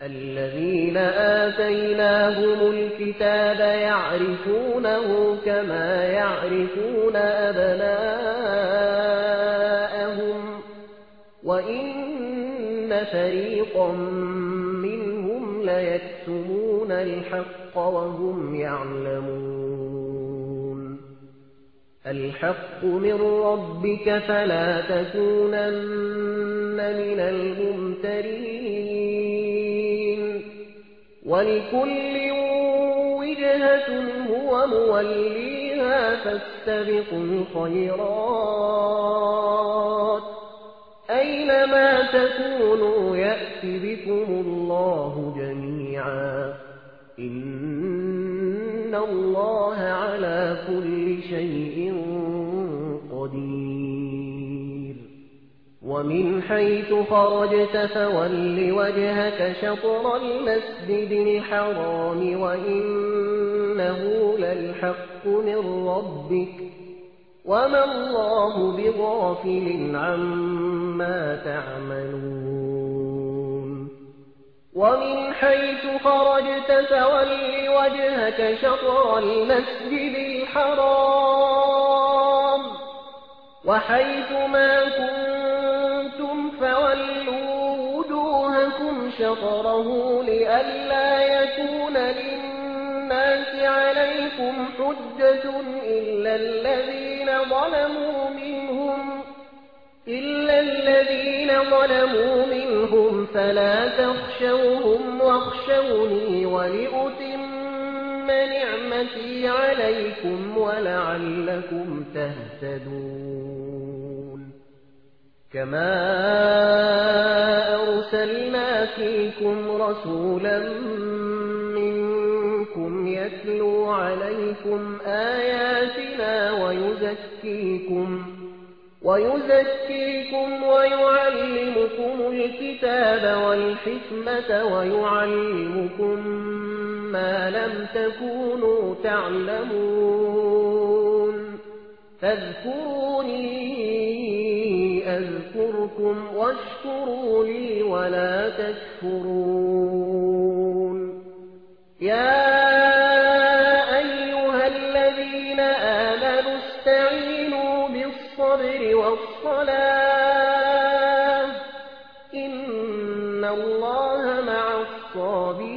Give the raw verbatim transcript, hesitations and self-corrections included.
الذين آتيناهم الكتاب يعرفونه كما يعرفون أبناءهم وإن فريقا منهم ليكتمون الحق وهم يعلمون الحق من ربك فلا تكونن من الممترين ولكل وجهة هو موليها فاستبقوا الخيرات أينما تكونوا يأت بكم الله جميعا إن الله على كل شيء قدير ومن حيث خرجت فول وجهك شطر المسجد الحرام وإنه للحق من ربك وما الله بغافل عما تعملون ومن حيث خرجت فول وجهك شطر المسجد الحرام وحيث ما كنتم فولوا وجوهكم شطره لئلا يكون للناس عليكم حجة إلا الذين ظلموا منهم إلا الذين ظلموا منهم فلا تخشوهم واخشوني ولأتم نعمتي عليكم ولعلكم تهتدون كما أرسلنا فيكم رسولا منكم يتلو عليكم آياتنا ويزكيكم ويزكيكم ويعلمكم الكتاب والحكمة ويعلمكم ما لم تكونوا تعلمون فاذكروني أذكركم واشكروا لي ولا تكفرون يا أيها الذين آمنوا استعينوا بالصبر والصلاة إن الله مع الصابرين